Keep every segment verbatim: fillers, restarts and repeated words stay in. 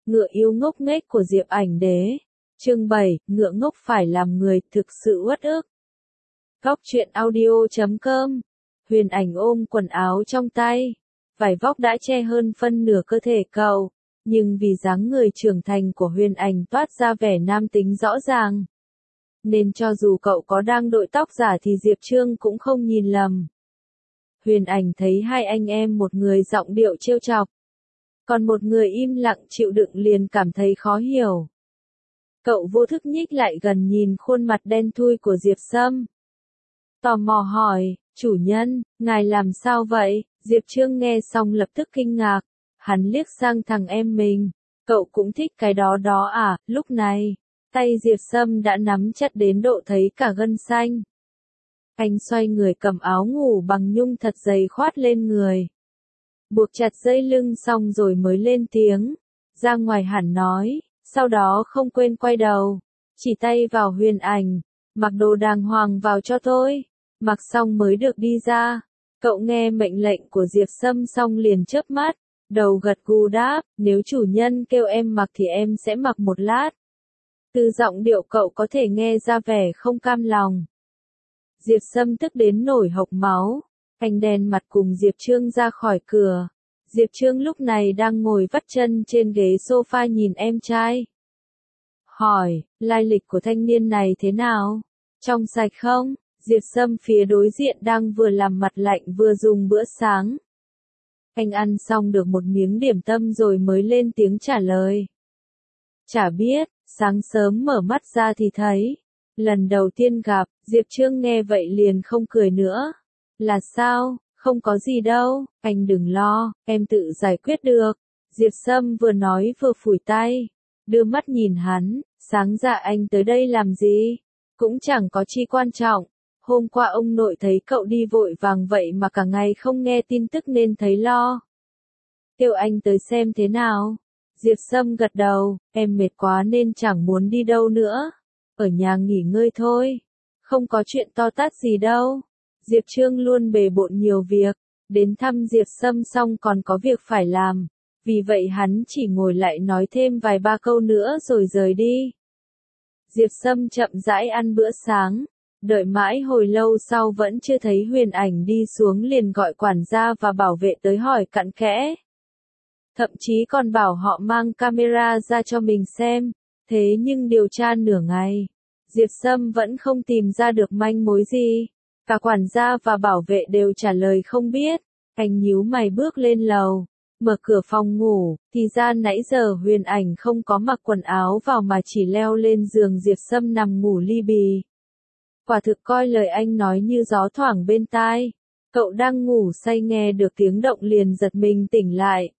Ngựa yêu ngốc nghếch của Diệp Ảnh Đế. Chương bảy, ngựa ngốc phải làm người, thực sự uất ức. Góc truyện audio chấm com. Huyền Ảnh ôm quần áo trong tay. Vải vóc đã che hơn phân nửa cơ thể cậu, nhưng vì dáng người trưởng thành của Huyền Ảnh toát ra vẻ nam tính rõ ràng, nên cho dù cậu có đang đội tóc giả thì Diệp Trương cũng không nhìn lầm. Huyền Ảnh thấy hai anh em, một người giọng điệu trêu chọc, còn một người im lặng chịu đựng, liền cảm thấy khó hiểu. Cậu vô thức nhích lại gần nhìn khuôn mặt đen thui của Diệp Sâm. Tò mò hỏi, chủ nhân, ngài làm sao vậy? Diệp Trương nghe xong lập tức kinh ngạc, hắn liếc sang thằng em mình, cậu cũng thích cái đó đó à? Lúc này, tay Diệp Sâm đã nắm chặt đến độ thấy cả gân xanh. Anh xoay người cầm áo ngủ bằng nhung thật dày khoát lên người, buộc chặt dây lưng xong rồi mới lên tiếng, ra ngoài hẳn nói, sau đó không quên quay đầu, chỉ tay vào Huyền Ảnh, mặc đồ đàng hoàng vào cho tôi, mặc xong mới được đi ra. Cậu nghe mệnh lệnh của Diệp Sâm xong liền chớp mắt, đầu gật gù đáp, nếu chủ nhân kêu em mặc thì em sẽ mặc một lát. Từ giọng điệu cậu có thể nghe ra vẻ không cam lòng. Diệp Sâm tức đến nổi hộc máu, anh đen mặt cùng Diệp Trương ra khỏi cửa. Diệp Trương lúc này đang ngồi vắt chân trên ghế sofa nhìn em trai. Hỏi, lai lịch của thanh niên này thế nào? Trong sạch không? Diệp Sâm phía đối diện đang vừa làm mặt lạnh vừa dùng bữa sáng. Anh ăn xong được một miếng điểm tâm rồi mới lên tiếng trả lời. Chả biết, sáng sớm mở mắt ra thì thấy. Lần đầu tiên gặp, Diệp Trương nghe vậy liền không cười nữa. Là sao? Không có gì đâu, anh đừng lo, em tự giải quyết được. Diệp Sâm vừa nói vừa phủi tay, đưa mắt nhìn hắn, sáng ra anh tới đây làm gì? Cũng chẳng có chi quan trọng. Hôm qua ông nội thấy cậu đi vội vàng vậy mà cả ngày không nghe tin tức nên thấy lo. Kêu anh tới xem thế nào. Diệp Sâm gật đầu, em mệt quá nên chẳng muốn đi đâu nữa. Ở nhà nghỉ ngơi thôi. Không có chuyện to tát gì đâu. Diệp Trương luôn bề bộn nhiều việc. Đến thăm Diệp Sâm xong còn có việc phải làm. Vì vậy hắn chỉ ngồi lại nói thêm vài ba câu nữa rồi rời đi. Diệp Sâm chậm rãi ăn bữa sáng. Đợi mãi hồi lâu sau vẫn chưa thấy Huyền Ảnh đi xuống liền gọi quản gia và bảo vệ tới hỏi cặn kẽ. Thậm chí còn bảo họ mang camera ra cho mình xem. Thế nhưng điều tra nửa ngày, Diệp Sâm vẫn không tìm ra được manh mối gì. Cả quản gia và bảo vệ đều trả lời không biết. Anh nhíu mày bước lên lầu, mở cửa phòng ngủ, thì ra nãy giờ Huyền Ảnh không có mặc quần áo vào mà chỉ leo lên giường Diệp Sâm nằm ngủ li bì. Quả thực coi lời anh nói như gió thoảng bên tai. Cậu đang ngủ say nghe được tiếng động liền giật mình tỉnh lại.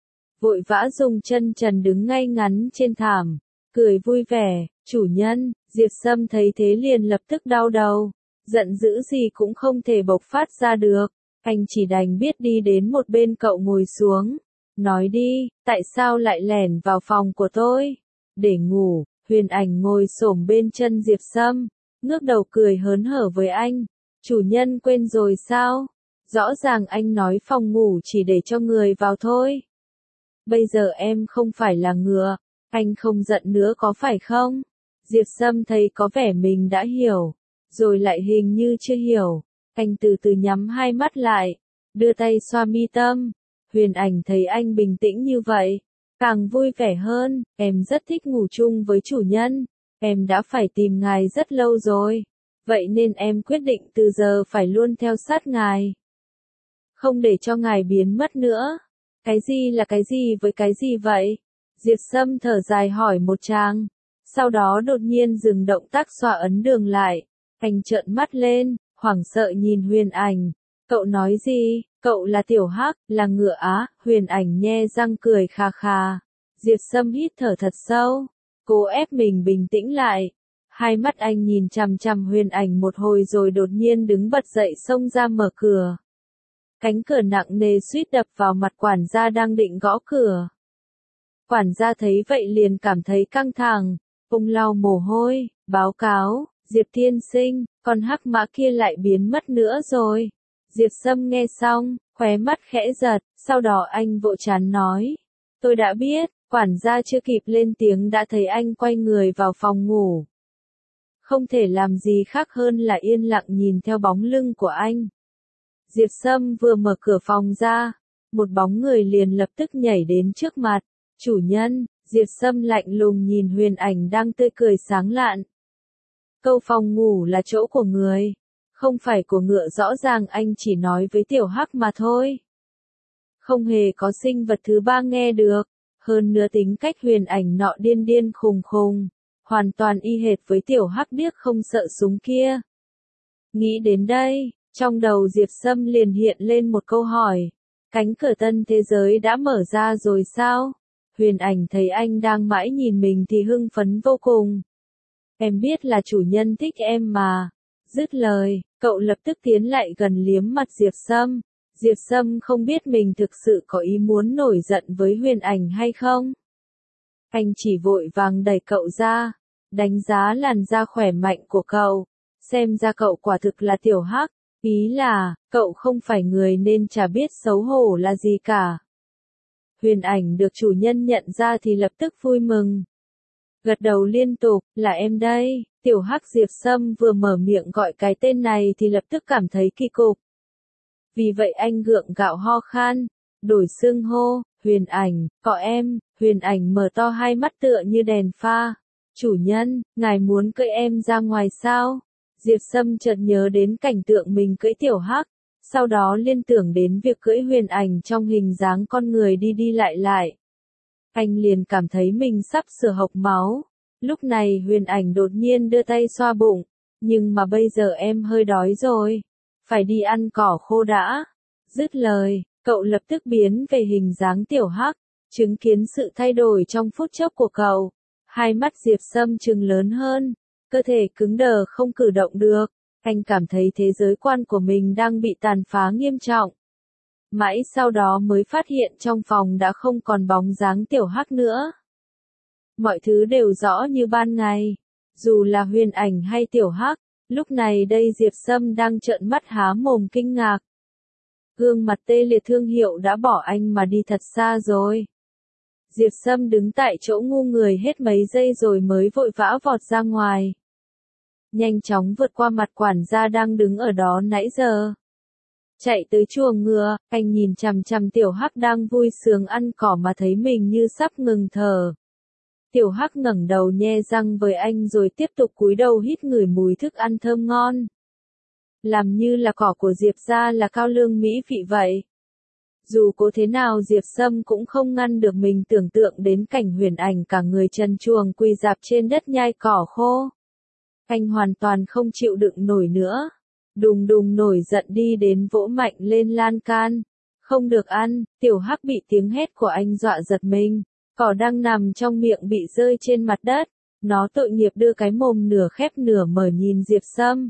Vội vã dùng chân trần đứng ngay ngắn trên thảm, cười vui vẻ, chủ nhân. Diệp Sâm thấy thế liền lập tức đau đầu, giận dữ gì cũng không thể bộc phát ra được. Anh chỉ đành biết đi đến một bên cậu ngồi xuống, nói đi, tại sao lại lẻn vào phòng của tôi? Để ngủ. Huyền Ảnh ngồi xổm bên chân Diệp Sâm, ngước đầu cười hớn hở với anh. Chủ nhân quên rồi sao? Rõ ràng anh nói phòng ngủ chỉ để cho người vào thôi. Bây giờ em không phải là ngựa, anh không giận nữa có phải không? Diệp Sâm thấy có vẻ mình đã hiểu, rồi lại hình như chưa hiểu. Anh từ từ nhắm hai mắt lại, đưa tay xoa mi tâm. Huyền Ảnh thấy anh bình tĩnh như vậy, càng vui vẻ hơn. Em rất thích ngủ chung với chủ nhân. Em đã phải tìm ngài rất lâu rồi. Vậy nên em quyết định từ giờ phải luôn theo sát ngài. Không để cho ngài biến mất nữa. Cái gì là cái gì với cái gì vậy? Diệp Sâm thở dài hỏi một tràng. Sau đó đột nhiên dừng động tác xoa ấn đường lại. Anh trợn mắt lên, hoảng sợ nhìn Huyền Ảnh. Cậu nói gì? Cậu là Tiểu Hắc, là ngựa á? Huyền Ảnh nhe răng cười khà khà. Diệp Sâm hít thở thật sâu, cố ép mình bình tĩnh lại. Hai mắt anh nhìn chằm chằm Huyền Ảnh một hồi rồi đột nhiên đứng bật dậy xông ra mở cửa. Cánh cửa nặng nề suýt đập vào mặt quản gia đang định gõ cửa. Quản gia thấy vậy liền cảm thấy căng thẳng, ông lau mồ hôi, báo cáo, Diệp tiên sinh, con hắc mã kia lại biến mất nữa rồi. Diệp Sâm nghe xong, khóe mắt khẽ giật, sau đó anh vội chán nói. Tôi đã biết, Quản gia chưa kịp lên tiếng đã thấy anh quay người vào phòng ngủ. Không thể làm gì khác hơn là yên lặng nhìn theo bóng lưng của anh. Diệp Sâm vừa mở cửa phòng ra, một bóng người liền lập tức nhảy đến trước mặt. Chủ nhân, Diệp Sâm lạnh lùng nhìn Huyền Ảnh đang tươi cười sáng lạn. Câu phòng ngủ là chỗ của người, không phải của ngựa, rõ ràng anh chỉ nói với Tiểu Hắc mà thôi. Không hề có sinh vật thứ ba nghe được, hơn nữa tính cách Huyền Ảnh nọ điên điên khùng khùng, hoàn toàn y hệt với Tiểu Hắc điếc không sợ súng kia. Nghĩ đến đây, trong đầu Diệp Sâm liền hiện lên một câu hỏi. Cánh cửa tân thế giới đã mở ra rồi sao? Huyền Ảnh thấy anh đang mãi nhìn mình thì hưng phấn vô cùng. Em biết là chủ nhân thích em mà. Dứt lời, cậu lập tức tiến lại gần liếm mặt Diệp Sâm. Diệp Sâm không biết mình thực sự có ý muốn nổi giận với Huyền Ảnh hay không. Anh chỉ vội vàng đẩy cậu ra, đánh giá làn da khỏe mạnh của cậu. Xem ra cậu quả thực là Tiểu Hắc. Ý là, cậu không phải người nên chả biết xấu hổ là gì cả. Huyền Ảnh được chủ nhân nhận ra thì lập tức vui mừng. Gật đầu liên tục, là em đây. Tiểu Hắc. Diệp Sâm vừa mở miệng gọi cái tên này thì lập tức cảm thấy kỳ cục. Vì vậy anh gượng gạo ho khan, đổi xưng hô. Huyền Ảnh, có em. Huyền Ảnh mở to hai mắt tựa như đèn pha. Chủ nhân, ngài muốn cưỡi em ra ngoài sao? Diệp Sâm chợt nhớ đến cảnh tượng mình cưỡi Tiểu Hắc, sau đó liên tưởng đến việc cưỡi Huyền Ảnh trong hình dáng con người đi đi lại lại. Anh liền cảm thấy mình sắp sửa hộc máu. Lúc này Huyền Ảnh đột nhiên đưa tay xoa bụng, nhưng mà bây giờ em hơi đói rồi, phải đi ăn cỏ khô đã. Dứt lời, cậu lập tức biến về hình dáng Tiểu Hắc, chứng kiến sự thay đổi trong phút chốc của cậu. Hai mắt Diệp Sâm trừng lớn hơn. Cơ thể cứng đờ không cử động được, anh cảm thấy thế giới quan của mình đang bị tàn phá nghiêm trọng. Mãi sau đó mới phát hiện trong phòng đã không còn bóng dáng Tiểu Hắc nữa. Mọi thứ đều rõ như ban ngày, dù là Huyền Ảnh hay Tiểu Hắc, lúc này đây Diệp Sâm đang trợn mắt há mồm kinh ngạc. Gương mặt tê liệt thương hiệu đã bỏ anh mà đi thật xa rồi. Diệp Sâm đứng tại chỗ ngu người hết mấy giây rồi mới vội vã vọt ra ngoài. Nhanh chóng vượt qua mặt quản gia đang đứng ở đó nãy giờ. Chạy tới chuồng ngựa, anh nhìn chằm chằm Tiểu Hắc đang vui sướng ăn cỏ mà thấy mình như sắp ngừng thở. Tiểu Hắc ngẩng đầu nhe răng với anh rồi tiếp tục cúi đầu hít ngửi mùi thức ăn thơm ngon. Làm như là cỏ của Diệp gia là cao lương mỹ vị vậy. Dù cố thế nào Diệp Sâm cũng không ngăn được mình tưởng tượng đến cảnh Huyền Ảnh cả người trần truồng quỳ rạp trên đất nhai cỏ khô. Anh hoàn toàn không chịu đựng nổi nữa. Đùng đùng nổi giận đi đến vỗ mạnh lên lan can. Không được ăn. Tiểu Hắc bị tiếng hét của anh dọa giật mình. Cỏ đang nằm trong miệng bị rơi trên mặt đất. Nó tội nghiệp đưa cái mồm nửa khép nửa mở nhìn Diệp Sâm.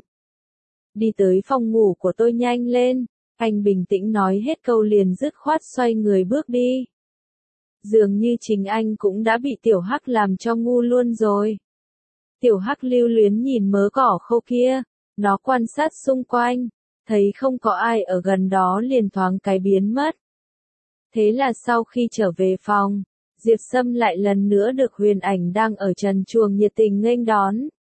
Đi tới phòng ngủ của tôi nhanh lên. Anh bình tĩnh nói hết câu liền dứt khoát xoay người bước đi. Dường như chính anh cũng đã bị Tiểu Hắc làm cho ngu luôn rồi. Tiểu Hắc lưu luyến nhìn mớ cỏ khô kia, nó quan sát xung quanh, thấy không có ai ở gần đó liền thoáng cái biến mất. Thế là sau khi trở về phòng, Diệp Sâm lại lần nữa được Huyền Ảnh đang ở trần truồng nhiệt tình nghênh đón.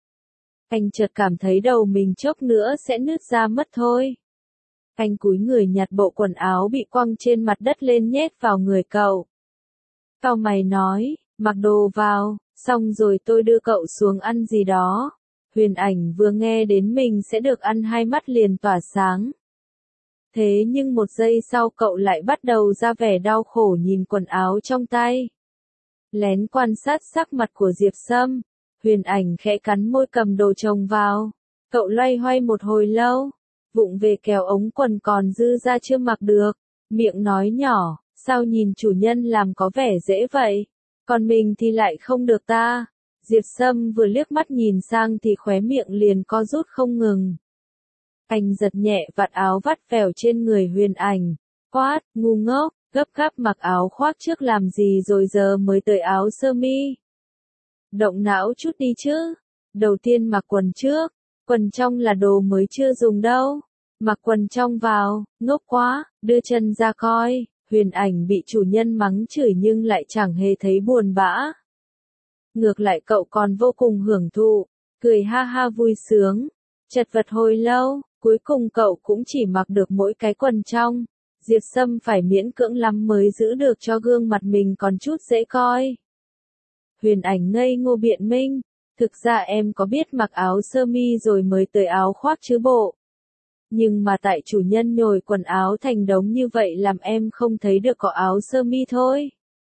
Anh chợt cảm thấy đầu mình chốc nữa sẽ nứt ra mất thôi. Anh cúi người nhặt bộ quần áo bị quăng trên mặt đất lên nhét vào người cậu. Cau mày nói, mặc đồ vào, xong rồi tôi đưa cậu xuống ăn gì đó. Huyền Ảnh vừa nghe đến mình sẽ được ăn hai mắt liền tỏa sáng. Thế nhưng một giây sau cậu lại bắt đầu ra vẻ đau khổ nhìn quần áo trong tay. Lén quan sát sắc mặt của Diệp Sâm, Huyền Ảnh khẽ cắn môi cầm đồ chồng vào. Cậu loay hoay một hồi lâu, vụng về kéo ống quần còn dư ra chưa mặc được, miệng nói nhỏ, sao nhìn chủ nhân làm có vẻ dễ vậy, còn mình thì lại không được ta. Diệp Sâm vừa liếc mắt nhìn sang thì khóe miệng liền co rút không ngừng. Anh giật nhẹ vạt áo vắt vẻo trên người Huyền Ảnh, quát, ngu ngốc, gấp gáp mặc áo khoác trước làm gì rồi giờ mới tới áo sơ mi. Động não chút đi chứ, đầu tiên mặc quần trước, quần trong là đồ mới chưa dùng đâu, mặc quần trong vào, ngốc quá, đưa chân ra coi. Huyền Ảnh bị chủ nhân mắng chửi nhưng lại chẳng hề thấy buồn bã. Ngược lại cậu còn vô cùng hưởng thụ, cười ha ha vui sướng. Chật vật hồi lâu, cuối cùng cậu cũng chỉ mặc được mỗi cái quần trong. Diệp Sâm phải miễn cưỡng lắm mới giữ được cho gương mặt mình còn chút dễ coi. Huyền Ảnh ngây ngô biện minh, thực ra em có biết mặc áo sơ mi rồi mới tới áo khoác chứ bộ. Nhưng mà tại chủ nhân nhồi quần áo thành đống như vậy làm em không thấy được có áo sơ mi thôi.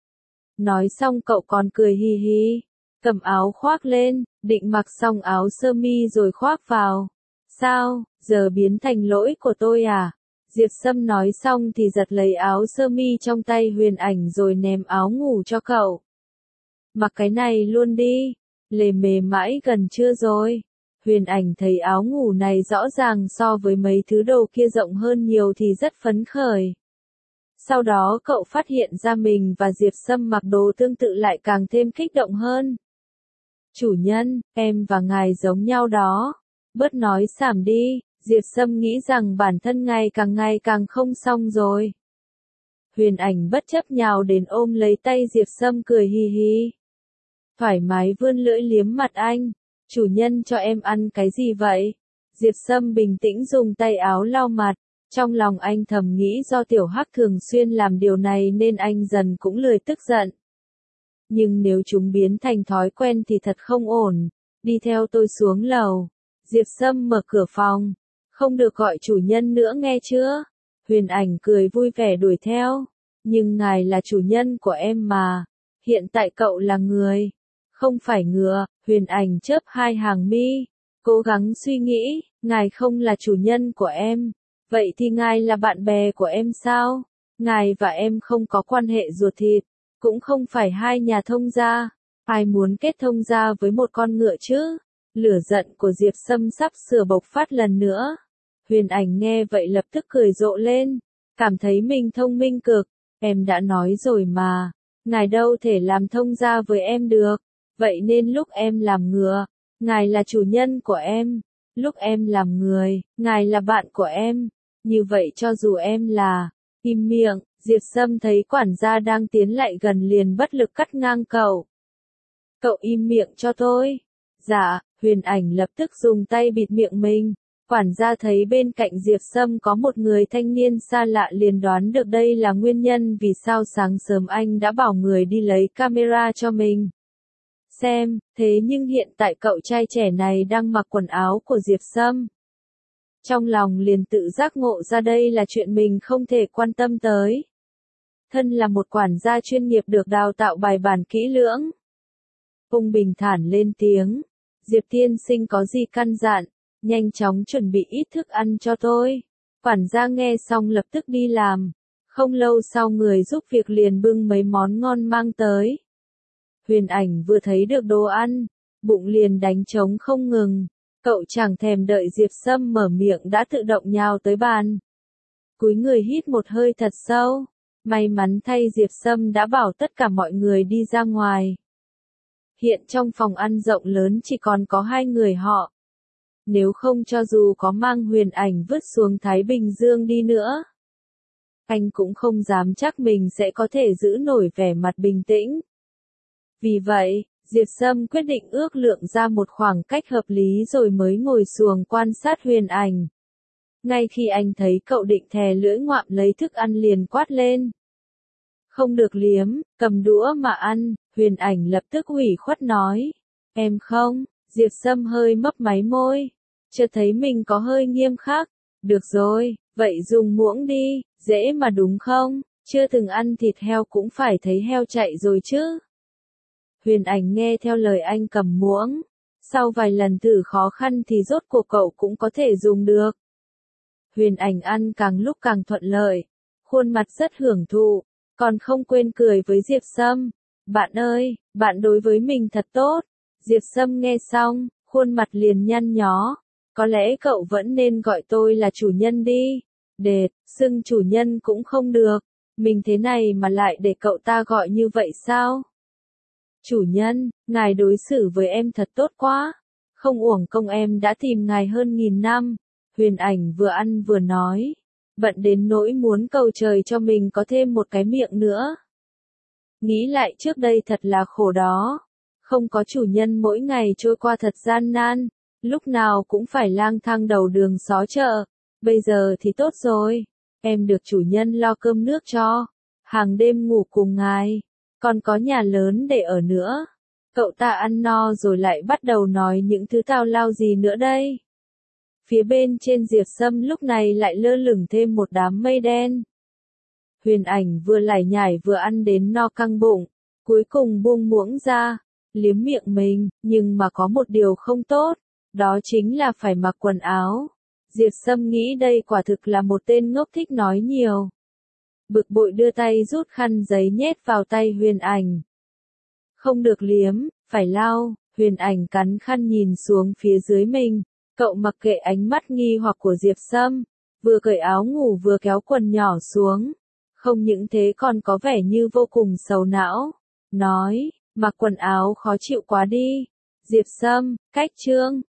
Nói xong cậu còn cười hì hì, cầm áo khoác lên, định mặc xong áo sơ mi rồi khoác vào. Sao, giờ biến thành lỗi của tôi à? Diệp Sâm nói xong thì giật lấy áo sơ mi trong tay Huyền Ảnh rồi ném áo ngủ cho cậu. Mặc cái này luôn đi, lề mề mãi gần trưa rồi. Huyền Ảnh thấy áo ngủ này rõ ràng so với mấy thứ đồ kia rộng hơn nhiều thì rất phấn khởi. Sau đó cậu phát hiện ra mình và Diệp Sâm mặc đồ tương tự lại càng thêm kích động hơn. Chủ nhân, em và ngài giống nhau đó. Bớt nói xảm đi, Diệp Sâm nghĩ rằng bản thân ngài càng ngày càng không xong rồi. Huyền Ảnh bất chấp nhào đến ôm lấy tay Diệp Sâm cười hì hì. Thoải mái vươn lưỡi liếm mặt anh. Chủ nhân cho em ăn cái gì vậy? Diệp Sâm bình tĩnh dùng tay áo lau mặt. Trong lòng anh thầm nghĩ do Tiểu Hắc thường xuyên làm điều này nên anh dần cũng lười tức giận. Nhưng nếu chúng biến thành thói quen thì thật không ổn. Đi theo tôi xuống lầu. Diệp Sâm mở cửa phòng. Không được gọi chủ nhân nữa nghe chưa? Huyền Ảnh cười vui vẻ đuổi theo. Nhưng ngài là chủ nhân của em mà. Hiện tại cậu là người. Không phải ngựa. Huyền Ảnh chớp hai hàng mi. Cố gắng suy nghĩ. Ngài không là chủ nhân của em. Vậy thì ngài là bạn bè của em sao? Ngài và em không có quan hệ ruột thịt. Cũng không phải hai nhà thông gia. Ai muốn kết thông gia với một con ngựa chứ? Lửa giận của Diệp Sâm sắp sửa bộc phát lần nữa. Huyền Ảnh nghe vậy lập tức cười rộ lên. Cảm thấy mình thông minh cực. Em đã nói rồi mà. Ngài đâu thể làm thông gia với em được. Vậy nên lúc em làm ngựa, ngài là chủ nhân của em. Lúc em làm người, ngài là bạn của em. Như vậy cho dù em là... Im miệng, Diệp Sâm thấy quản gia đang tiến lại gần liền bất lực cắt ngang cậu. Cậu im miệng cho tôi. Dạ, Huyền Ảnh lập tức dùng tay bịt miệng mình. Quản gia thấy bên cạnh Diệp Sâm có một người thanh niên xa lạ liền đoán được đây là nguyên nhân vì sao sáng sớm anh đã bảo người đi lấy camera cho mình. Xem, thế nhưng hiện tại cậu trai trẻ này đang mặc quần áo của Diệp Sâm. Trong lòng liền tự giác ngộ ra đây là chuyện mình không thể quan tâm tới. Thân là một quản gia chuyên nghiệp được đào tạo bài bản kỹ lưỡng. Ông bình thản lên tiếng. Diệp tiên sinh có gì căn dặn, nhanh chóng chuẩn bị ít thức ăn cho tôi. Quản gia nghe xong lập tức đi làm. Không lâu sau người giúp việc liền bưng mấy món ngon mang tới. Huyền Ảnh vừa thấy được đồ ăn, bụng liền đánh trống không ngừng. Cậu chẳng thèm đợi Diệp Sâm mở miệng đã tự động nhào tới bàn. Cúi người hít một hơi thật sâu. May mắn thay Diệp Sâm đã bảo tất cả mọi người đi ra ngoài. Hiện trong phòng ăn rộng lớn chỉ còn có hai người họ. Nếu không cho dù có mang Huyền Ảnh vứt xuống Thái Bình Dương đi nữa, anh cũng không dám chắc mình sẽ có thể giữ nổi vẻ mặt bình tĩnh. Vì vậy, Diệp Sâm quyết định ước lượng ra một khoảng cách hợp lý rồi mới ngồi xuồng quan sát Huyền Ảnh. Ngay khi anh thấy cậu định thè lưỡi ngoạm lấy thức ăn liền quát lên. Không được liếm, cầm đũa mà ăn. Huyền Ảnh lập tức ủy khuất nói. Em không, Diệp Sâm hơi mấp máy môi. Chưa thấy mình có hơi nghiêm khắc. Được rồi, vậy dùng muỗng đi, dễ mà đúng không? Chưa từng ăn thịt heo cũng phải thấy heo chạy rồi chứ. Huyền Ảnh nghe theo lời anh cầm muỗng. Sau vài lần thử khó khăn thì rốt cuộc cậu cũng có thể dùng được. Huyền Ảnh ăn càng lúc càng thuận lợi. Khuôn mặt rất hưởng thụ. Còn không quên cười với Diệp Sâm. Bạn ơi, bạn đối với mình thật tốt. Diệp Sâm nghe xong, khuôn mặt liền nhăn nhó. Có lẽ cậu vẫn nên gọi tôi là chủ nhân đi. Đệt, xưng chủ nhân cũng không được. Mình thế này mà lại để cậu ta gọi như vậy sao? Chủ nhân, ngài đối xử với em thật tốt quá. Không uổng công em đã tìm ngài hơn nghìn năm. Huyền Ảnh vừa ăn vừa nói. bận đến nỗi muốn cầu trời cho mình có thêm một cái miệng nữa. Nghĩ lại trước đây thật là khổ đó. Không có chủ nhân mỗi ngày trôi qua thật gian nan, lúc nào cũng phải lang thang đầu đường xó chợ. Bây giờ thì tốt rồi, em được chủ nhân lo cơm nước cho, hàng đêm ngủ cùng ngài, còn có nhà lớn để ở nữa. Cậu ta ăn no rồi lại bắt đầu nói những thứ tào lao gì nữa đây. Phía bên trên Diệp Sâm lúc này lại lơ lửng thêm một đám mây đen. Huyền Ảnh vừa lải nhải vừa ăn đến no căng bụng, cuối cùng buông muỗng ra, liếm miệng mình, nhưng mà có một điều không tốt, đó chính là phải mặc quần áo. Diệp Sâm nghĩ đây quả thực là một tên ngốc thích nói nhiều. Bực bội đưa tay rút khăn giấy nhét vào tay Huyền Ảnh. Không được liếm, phải lau. Huyền Ảnh cắn khăn nhìn xuống phía dưới mình, cậu mặc kệ ánh mắt nghi hoặc của Diệp Sâm, vừa cởi áo ngủ vừa kéo quần nhỏ xuống. Không những thế còn có vẻ như vô cùng sầu não, nói, mặc quần áo khó chịu quá đi. Diệp Sâm, cách chương.